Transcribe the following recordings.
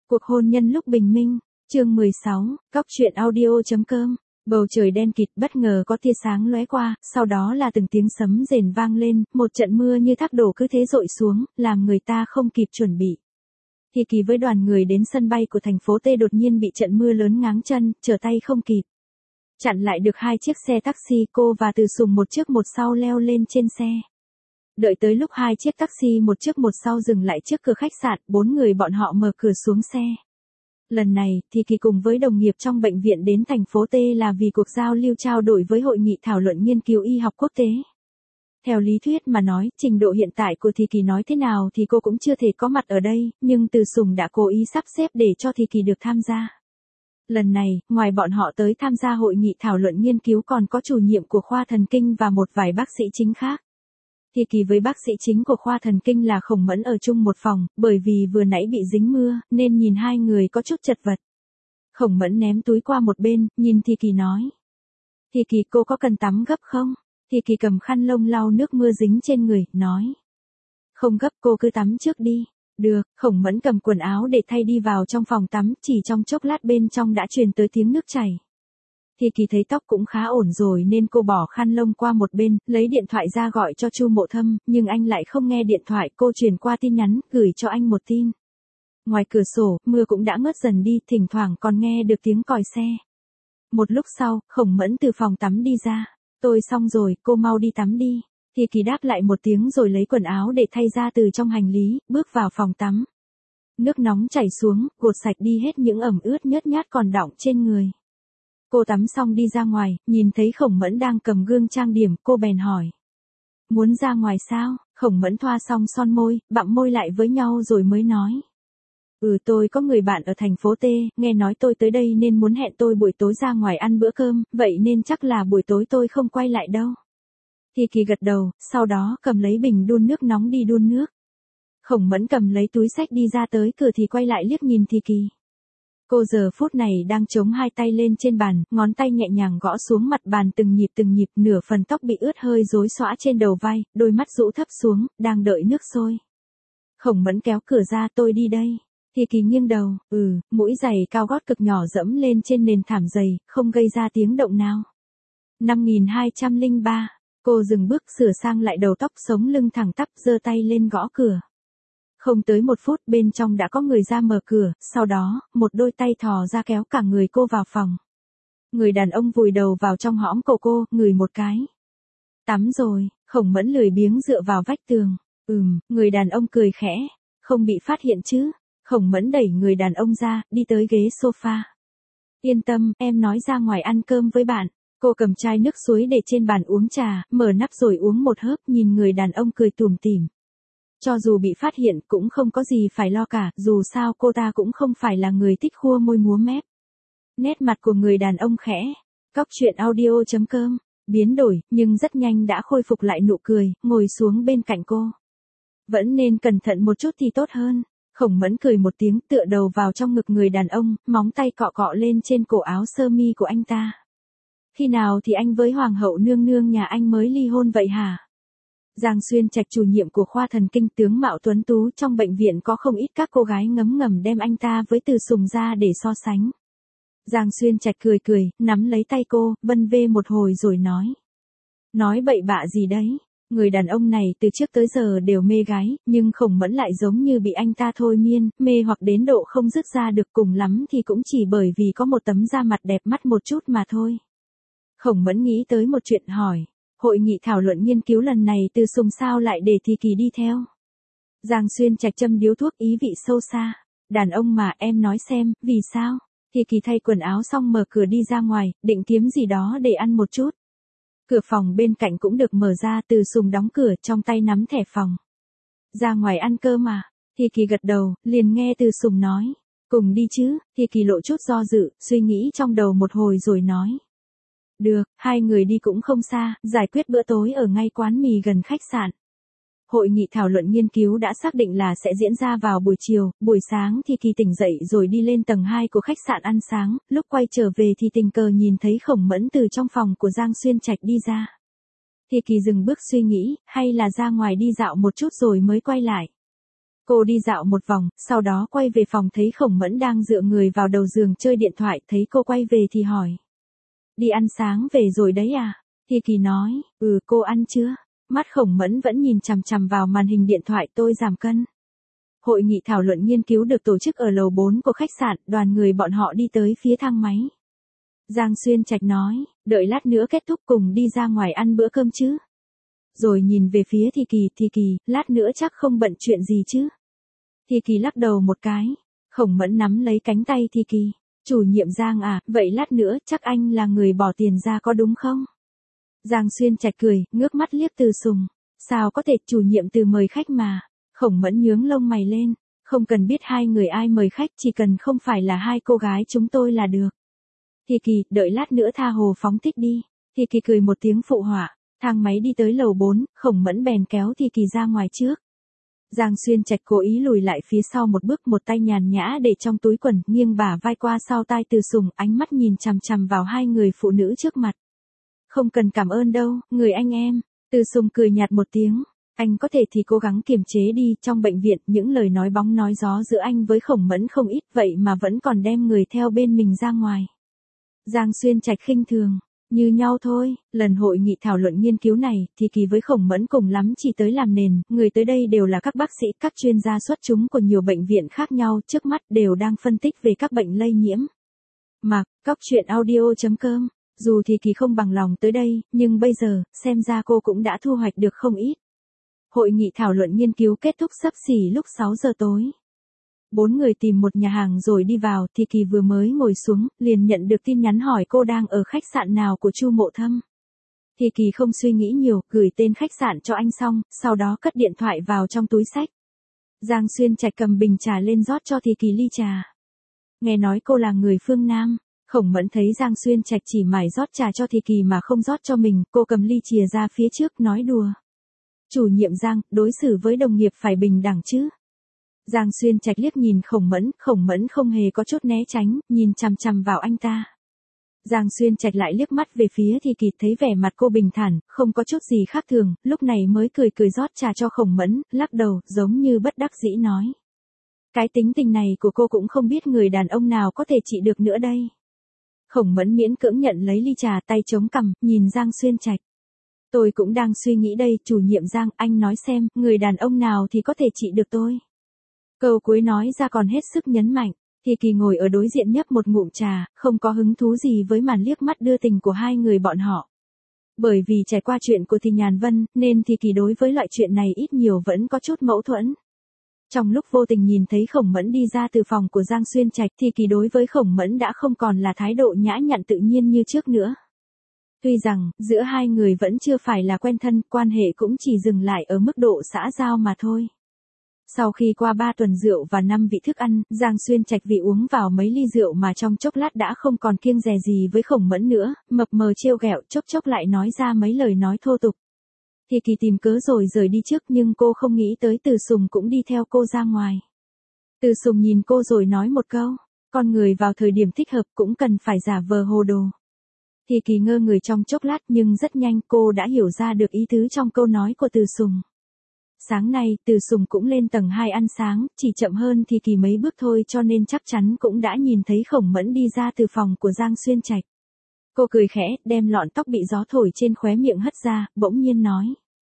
Cuộc hôn nhân lúc bình minh, chương 16, Cóc truyện audio.com. Bầu trời đen kịt, bất ngờ có tia sáng lóe qua, sau đó là từng tiếng sấm rền vang lên, một trận mưa như thác đổ cứ thế dội xuống, làm người ta không kịp chuẩn bị. Thì Kỳ với đoàn người đến sân bay của thành phố T đột nhiên bị trận mưa lớn ngáng chân, trở tay không kịp. Chặn lại được 2 chiếc xe taxi, cô và Từ Sùng một trước một sau leo lên trên xe. Đợi tới lúc 2 chiếc taxi một trước một sau dừng lại trước cửa khách sạn, 4 người bọn họ mở cửa xuống xe. Lần này, thì Kỳ cùng với đồng nghiệp trong bệnh viện đến thành phố T là vì cuộc giao lưu trao đổi với hội nghị thảo luận nghiên cứu y học quốc tế. Theo lý thuyết mà nói, trình độ hiện tại của Thì Kỳ nói thế nào thì cô cũng chưa thể có mặt ở đây, nhưng Từ Sùng đã cố ý sắp xếp để cho Thì Kỳ được tham gia. Lần này, ngoài bọn họ tới tham gia hội nghị thảo luận nghiên cứu còn có chủ nhiệm của khoa thần kinh và một vài bác sĩ chính khác. Thì Kỳ với bác sĩ chính của khoa thần kinh là Khổng Mẫn ở chung một phòng, bởi vì vừa nãy bị dính mưa, nên nhìn hai người có chút chật vật. Khổng Mẫn ném túi qua một bên, nhìn Thì Kỳ nói. Thì Kỳ, cô có cần tắm gấp không? Thì Kỳ cầm khăn lông lau nước mưa dính trên người, nói. Không gấp, cô cứ tắm trước đi. Được, Khổng Mẫn cầm quần áo để thay đi vào trong phòng tắm, chỉ trong chốc lát bên trong đã truyền tới tiếng nước chảy. Thì Kỳ thấy tóc cũng khá ổn rồi nên cô bỏ khăn lông qua một bên, lấy điện thoại ra gọi cho Chu Mộ Thâm, nhưng anh lại không nghe điện thoại, cô truyền qua tin nhắn, gửi cho anh một tin. Ngoài cửa sổ, mưa cũng đã ngớt dần đi, thỉnh thoảng còn nghe được tiếng còi xe. Một lúc sau, Khổng Mẫn từ phòng tắm đi ra. Tôi xong rồi, cô mau đi tắm đi. Thì Kỳ đáp lại một tiếng rồi lấy quần áo để thay ra từ trong hành lý, bước vào phòng tắm. Nước nóng chảy xuống, gột sạch đi hết những ẩm ướt nhớt nhát còn đọng trên người. Cô tắm xong đi ra ngoài, nhìn thấy Khổng Mẫn đang cầm gương trang điểm, cô bèn hỏi. Muốn ra ngoài sao? Khổng Mẫn thoa xong son môi, bặm môi lại với nhau rồi mới nói. Tôi có người bạn ở thành phố T, nghe nói tôi tới đây nên muốn hẹn tôi buổi tối ra ngoài ăn bữa cơm, vậy nên chắc là buổi tối tôi không quay lại đâu. Thì Kỳ gật đầu, sau đó cầm lấy bình đun nước nóng đi đun nước. Khổng Mẫn cầm lấy túi xách đi ra tới cửa thì quay lại liếc nhìn Thì Kỳ. Cô giờ phút này đang chống hai tay lên trên bàn, ngón tay nhẹ nhàng gõ xuống mặt bàn từng nhịp, nửa phần tóc bị ướt hơi rối xõa trên đầu vai, đôi mắt rũ thấp xuống, đang đợi nước sôi. Khổng Mẫn kéo cửa ra, tôi đi đây. Thì Kỳ nghiêng đầu, mũi giày cao gót cực nhỏ dẫm lên trên nền thảm dày, không gây ra tiếng động nào. 5203, cô dừng bước sửa sang lại đầu tóc sống lưng thẳng tắp giơ tay lên gõ cửa. Không tới 1 phút bên trong đã có người ra mở cửa, sau đó, một đôi tay thò ra kéo cả người cô vào phòng. Người đàn ông vùi đầu vào trong hõm cổ cô, ngửi một cái. Tắm rồi, Khổng Mẫn lười biếng dựa vào vách tường. Người đàn ông cười khẽ. Không bị phát hiện chứ? Khổng Mẫn đẩy người đàn ông ra, đi tới ghế sofa. Yên tâm, em nói ra ngoài ăn cơm với bạn. Cô cầm chai nước suối để trên bàn uống trà, mở nắp rồi uống một hớp, nhìn người đàn ông cười tủm tỉm. Cho dù bị phát hiện cũng không có gì phải lo cả, dù sao cô ta cũng không phải là người thích khua môi múa mép. Nét mặt của người đàn ông khẽ. Cóc truyện audio.com, biến đổi, nhưng rất nhanh đã khôi phục lại nụ cười, ngồi xuống bên cạnh cô. Vẫn nên cẩn thận một chút thì tốt hơn. Khổng Mẫn cười một tiếng, tựa đầu vào trong ngực người đàn ông, móng tay cọ cọ lên trên cổ áo sơ mi của anh ta. Khi nào thì anh với Hoàng hậu nương nương nhà anh mới ly hôn vậy hả? Giang Xuyên Trạch, chủ nhiệm của khoa thần kinh, tướng mạo tuấn tú, trong bệnh viện có không ít các cô gái ngấm ngầm đem anh ta với Từ Sùng ra để so sánh. Giang Xuyên Trạch cười, nắm lấy tay cô, vân vê một hồi rồi nói. Nói bậy bạ gì đấy? Người đàn ông này từ trước tới giờ đều mê gái, nhưng Khổng Mẫn lại giống như bị anh ta thôi miên, mê hoặc đến độ không dứt ra được, cùng lắm thì cũng chỉ bởi vì có một tấm da mặt đẹp mắt một chút mà thôi. Khổng Mẫn nghĩ tới một chuyện hỏi. Hội nghị thảo luận nghiên cứu lần này Từ Sùng sao lại để Thì Kỳ đi theo? Giang Xuyên Trạch châm điếu thuốc, ý vị sâu xa. Đàn ông mà, em nói xem, vì sao? Thì Kỳ thay quần áo xong mở cửa đi ra ngoài, định kiếm gì đó để ăn một chút. Cửa phòng bên cạnh cũng được mở ra, Từ Sùng đóng cửa, trong tay nắm thẻ phòng. Ra ngoài ăn cơm à? Thì Kỳ gật đầu, liền nghe Từ Sùng nói. Cùng đi chứ? Thì Kỳ lộ chút do dự, suy nghĩ trong đầu một hồi rồi nói. Được, 2 người đi cũng không xa, giải quyết bữa tối ở ngay quán mì gần khách sạn. Hội nghị thảo luận nghiên cứu đã xác định là sẽ diễn ra vào buổi chiều, buổi sáng thì Kỳ tỉnh dậy rồi đi lên tầng 2 của khách sạn ăn sáng, lúc quay trở về thì tình cờ nhìn thấy Khổng Mẫn từ trong phòng của Giang Xuyên Trạch đi ra. Thì Kỳ dừng bước suy nghĩ, hay là ra ngoài đi dạo một chút rồi mới quay lại. Cô đi dạo một vòng, sau đó quay về phòng thấy Khổng Mẫn đang dựa người vào đầu giường chơi điện thoại, thấy cô quay về thì hỏi. Đi ăn sáng về rồi đấy à? Thi Kỳ nói, cô ăn chưa? Mắt Khổng Mẫn vẫn nhìn chằm chằm vào màn hình điện thoại. Tôi giảm cân. Hội nghị thảo luận nghiên cứu được tổ chức ở lầu 4 của khách sạn, đoàn người bọn họ đi tới phía thang máy. Giang Xuyên Trạch nói, đợi lát nữa kết thúc cùng đi ra ngoài ăn bữa cơm chứ. Rồi nhìn về phía Thi Kỳ, lát nữa chắc không bận chuyện gì chứ. Thi Kỳ lắc đầu một cái. Khổng Mẫn nắm lấy cánh tay Thi Kỳ. Chủ nhiệm Giang à, vậy lát nữa chắc anh là người bỏ tiền ra có đúng không? Giang Xuyên Trạch cười, ngước mắt liếc Từ Sùng. Sao có thể, chủ nhiệm Từ mời khách mà. Khổng Mẫn nhướng lông mày lên. Không cần biết hai người ai mời khách, chỉ cần không phải là hai cô gái chúng tôi là được. Thi Kỳ, đợi lát nữa tha hồ phóng thích đi. Thi Kỳ cười một tiếng phụ họa. Thang máy đi tới lầu 4, Khổng Mẫn bèn kéo Thi Kỳ ra ngoài trước. Giang Xuyên Trạch cố ý lùi lại phía sau một bước, một tay nhàn nhã để trong túi quần, nghiêng bả vai qua sau tai Từ Sùng, ánh mắt nhìn chằm chằm vào hai người phụ nữ trước mặt. Không cần cảm ơn đâu, người anh em. Từ Sùng cười nhạt một tiếng. Anh có thể thì cố gắng kiềm chế đi, trong bệnh viện, những lời nói bóng nói gió giữa anh với Khổng Mẫn không ít, vậy mà vẫn còn đem người theo bên mình ra ngoài. Giang Xuyên Trạch khinh thường. Như nhau thôi, lần hội nghị thảo luận nghiên cứu này, Thi Kỳ với Khổng Mẫn cùng lắm chỉ tới làm nền, người tới đây đều là các bác sĩ, các chuyên gia xuất chúng của nhiều bệnh viện khác nhau, trước mắt đều đang phân tích về các bệnh lây nhiễm. Mà, coctruyện.audio.com, dù Thi Kỳ không bằng lòng tới đây, nhưng bây giờ, xem ra cô cũng đã thu hoạch được không ít. Hội nghị thảo luận nghiên cứu kết thúc xấp xỉ lúc 6 giờ tối. 4 người tìm một nhà hàng rồi đi vào, Thi Kỳ vừa mới ngồi xuống, liền nhận được tin nhắn hỏi cô đang ở khách sạn nào của Chu Mộ Thâm. Thi Kỳ không suy nghĩ nhiều, gửi tên khách sạn cho anh xong, sau đó cất điện thoại vào trong túi xách. Giang Xuyên Trạch cầm bình trà lên rót cho Thi Kỳ ly trà. Nghe nói cô là người phương Nam, Khổng Mẫn thấy Giang Xuyên Trạch chỉ mải rót trà cho Thi Kỳ mà không rót cho mình, cô cầm ly chìa ra phía trước nói đùa. Chủ nhiệm Giang, đối xử với đồng nghiệp phải bình đẳng chứ. Giang Xuyên Trạch liếc nhìn Khổng Mẫn không hề có chút né tránh, nhìn chằm chằm vào anh ta. Giang Xuyên Trạch lại liếc mắt về phía Thi Kỳ, thấy vẻ mặt cô bình thản, không có chút gì khác thường, lúc này mới cười rót trà cho Khổng Mẫn, lắc đầu, giống như bất đắc dĩ nói. Cái tính tình này của cô cũng không biết người đàn ông nào có thể trị được nữa đây. Khổng Mẫn miễn cưỡng nhận lấy ly trà, tay chống cằm, nhìn Giang Xuyên Trạch. Tôi cũng đang suy nghĩ đây, chủ nhiệm Giang, anh nói xem, người đàn ông nào thì có thể trị được tôi. Câu cuối nói ra còn hết sức nhấn mạnh. Thi Kỳ ngồi ở đối diện nhấp một ngụm trà, không có hứng thú gì với màn liếc mắt đưa tình của hai người bọn họ. Bởi vì trải qua chuyện của Thì Nhàn Vân, nên Thi Kỳ đối với loại chuyện này ít nhiều vẫn có chút mâu thuẫn. Trong lúc vô tình nhìn thấy Khổng Mẫn đi ra từ phòng của Giang Xuyên Trạch, Thi Kỳ đối với Khổng Mẫn đã không còn là thái độ nhã nhặn tự nhiên như trước nữa. Tuy rằng, giữa hai người vẫn chưa phải là quen thân, quan hệ cũng chỉ dừng lại ở mức độ xã giao mà thôi. Sau khi qua 3 tuần rượu và 5 vị thức ăn, Giang Xuyên Trạch vì uống vào mấy ly rượu mà trong chốc lát đã không còn kiêng dè gì với Khổng Mẫn nữa, mập mờ trêu ghẹo, chốc lại nói ra mấy lời nói thô tục. Thi Kỳ tìm cớ rồi rời đi trước, nhưng cô không nghĩ tới Từ Sùng cũng đi theo cô ra ngoài. Từ Sùng nhìn cô rồi nói một câu, con người vào thời điểm thích hợp cũng cần phải giả vờ hồ đồ. Thi Kỳ ngơ người trong chốc lát, nhưng rất nhanh cô đã hiểu ra được ý tứ trong câu nói của Từ Sùng. Sáng nay, Từ Sùng cũng lên tầng 2 ăn sáng, chỉ chậm hơn Thi Kỳ mấy bước thôi, cho nên chắc chắn cũng đã nhìn thấy Khổng Mẫn đi ra từ phòng của Giang Xuyên Trạch. Cô cười khẽ, đem lọn tóc bị gió thổi trên khóe miệng hất ra, bỗng nhiên nói.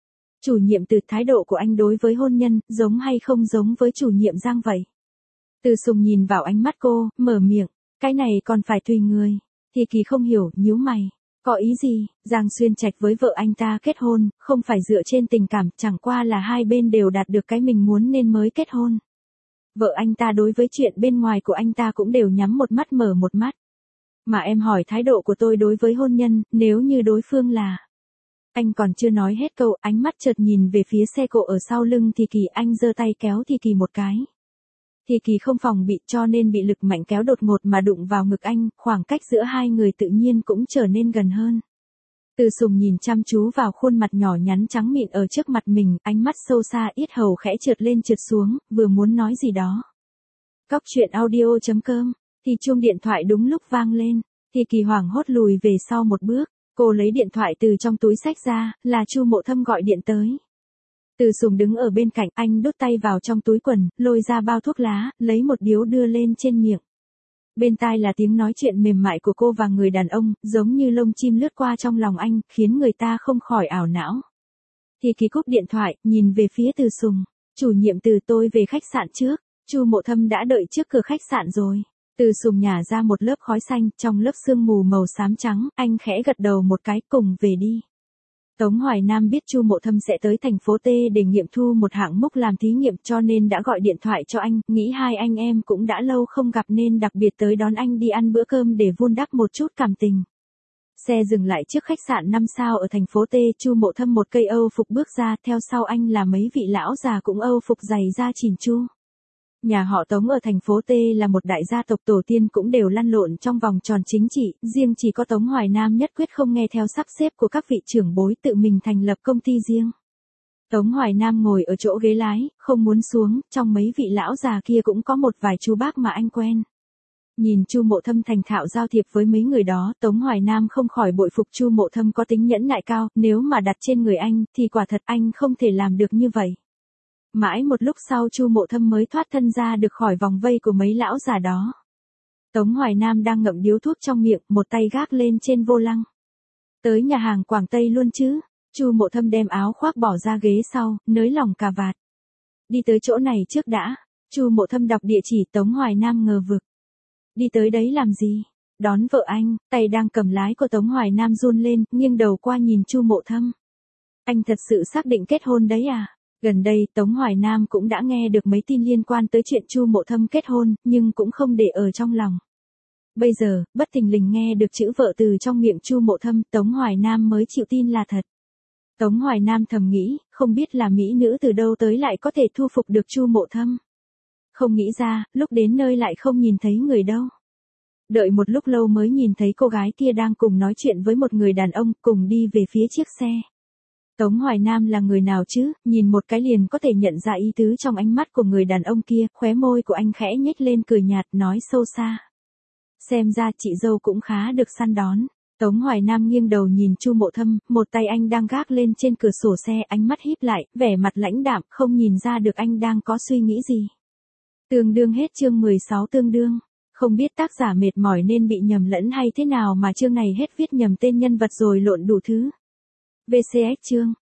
Chủ nhiệm Từ, thái độ của anh đối với hôn nhân, giống hay không giống với chủ nhiệm Giang vậy? Từ Sùng nhìn vào ánh mắt cô, mở miệng, cái này còn phải tùy người. Thi Kỳ không hiểu, nhíu mày. Có ý gì? Giang Xuyên Trạch với vợ anh ta kết hôn, không phải dựa trên tình cảm, chẳng qua là hai bên đều đạt được cái mình muốn nên mới kết hôn. Vợ anh ta đối với chuyện bên ngoài của anh ta cũng đều nhắm một mắt mở một mắt. Mà em hỏi thái độ của tôi đối với hôn nhân, nếu như đối phương là... Anh còn chưa nói hết câu, ánh mắt chợt nhìn về phía xe cộ ở sau lưng Thi Kỳ, anh giơ tay kéo Thi Kỳ một cái. Thi Kỳ không phòng bị cho nên bị lực mạnh kéo đột ngột mà đụng vào ngực anh, khoảng cách giữa hai người tự nhiên cũng trở nên gần hơn. Từ Sùng nhìn chăm chú vào khuôn mặt nhỏ nhắn trắng mịn ở trước mặt mình, ánh mắt sâu xa, yết hầu khẽ trượt lên trượt xuống, vừa muốn nói gì đó. Coctruyện.audio.com, thì chuông điện thoại đúng lúc vang lên, Thi Kỳ hoảng hốt lùi về sau một bước, cô lấy điện thoại từ trong túi xách ra, là Chu Mộ Thâm gọi điện tới. Từ Sùng đứng ở bên cạnh, anh đút tay vào trong túi quần, lôi ra bao thuốc lá, lấy một điếu đưa lên trên miệng. Bên tai là tiếng nói chuyện mềm mại của cô và người đàn ông, giống như lông chim lướt qua trong lòng anh, khiến người ta không khỏi ảo não. Thì Kỳ cúp điện thoại, nhìn về phía Từ Sùng. Chủ nhiệm Từ, tôi về khách sạn trước. Chu Mộ Thâm đã đợi trước cửa khách sạn rồi. Từ Sùng nhả ra một lớp khói xanh, trong lớp sương mù màu xám trắng, anh khẽ gật đầu một cái, cùng về đi. Tống Hoài Nam biết Chu Mộ Thâm sẽ tới thành phố T để nghiệm thu một hạng mục làm thí nghiệm, cho nên đã gọi điện thoại cho anh, nghĩ hai anh em cũng đã lâu không gặp nên đặc biệt tới đón anh đi ăn bữa cơm để vun đắp một chút cảm tình. Xe dừng lại trước khách sạn 5 sao ở thành phố T, Chu Mộ Thâm một cây Âu phục bước ra, theo sau anh là mấy vị lão già cũng Âu phục dày da chỉn chu. Nhà họ Tống ở thành phố T là một đại gia tộc, tổ tiên cũng đều lăn lộn trong vòng tròn chính trị, riêng chỉ có Tống Hoài Nam nhất quyết không nghe theo sắp xếp của các vị trưởng bối, tự mình thành lập công ty riêng. Tống Hoài Nam ngồi ở chỗ ghế lái, không muốn xuống, trong mấy vị lão già kia cũng có một vài chú bác mà anh quen. Nhìn Chu Mộ Thâm thành thạo giao thiệp với mấy người đó, Tống Hoài Nam không khỏi bội phục Chu Mộ Thâm có tính nhẫn nại cao, nếu mà đặt trên người anh, thì quả thật anh không thể làm được như vậy. Mãi một lúc sau Chu Mộ Thâm mới thoát thân ra được khỏi vòng vây của mấy lão già đó. Tống Hoài Nam đang ngậm điếu thuốc trong miệng, một tay gác lên trên vô lăng. Tới nhà hàng Quảng Tây luôn chứ? Chu Mộ Thâm đem áo khoác bỏ ra ghế sau, nới lỏng cà vạt. Đi tới chỗ này trước đã. Chu Mộ Thâm đọc địa chỉ. Tống Hoài Nam ngờ vực. Đi tới đấy làm gì? Đón vợ anh. Tay đang cầm lái của Tống Hoài Nam run lên, nghiêng đầu qua nhìn Chu Mộ Thâm. Anh thật sự xác định kết hôn đấy à? Gần đây, Tống Hoài Nam cũng đã nghe được mấy tin liên quan tới chuyện Chu Mộ Thâm kết hôn, nhưng cũng không để ở trong lòng. Bây giờ, bất thình lình nghe được chữ vợ từ trong miệng Chu Mộ Thâm, Tống Hoài Nam mới chịu tin là thật. Tống Hoài Nam thầm nghĩ, không biết là mỹ nữ từ đâu tới lại có thể thu phục được Chu Mộ Thâm. Không nghĩ ra, lúc đến nơi lại không nhìn thấy người đâu. Đợi một lúc lâu mới nhìn thấy cô gái kia đang cùng nói chuyện với một người đàn ông, cùng đi về phía chiếc xe. Tống Hoài Nam là người nào chứ, nhìn một cái liền có thể nhận ra ý tứ trong ánh mắt của người đàn ông kia, khóe môi của anh khẽ nhếch lên cười nhạt, nói sâu xa. Xem ra chị dâu cũng khá được săn đón. Tống Hoài Nam nghiêng đầu nhìn Chu Mộ Thâm, một tay anh đang gác lên trên cửa sổ xe, ánh mắt híp lại, vẻ mặt lãnh đạm, không nhìn ra được anh đang có suy nghĩ gì. Tương đương hết chương 16 tương đương. Không biết tác giả mệt mỏi nên bị nhầm lẫn hay thế nào mà chương này hết viết nhầm tên nhân vật rồi lộn đủ thứ. VCS chương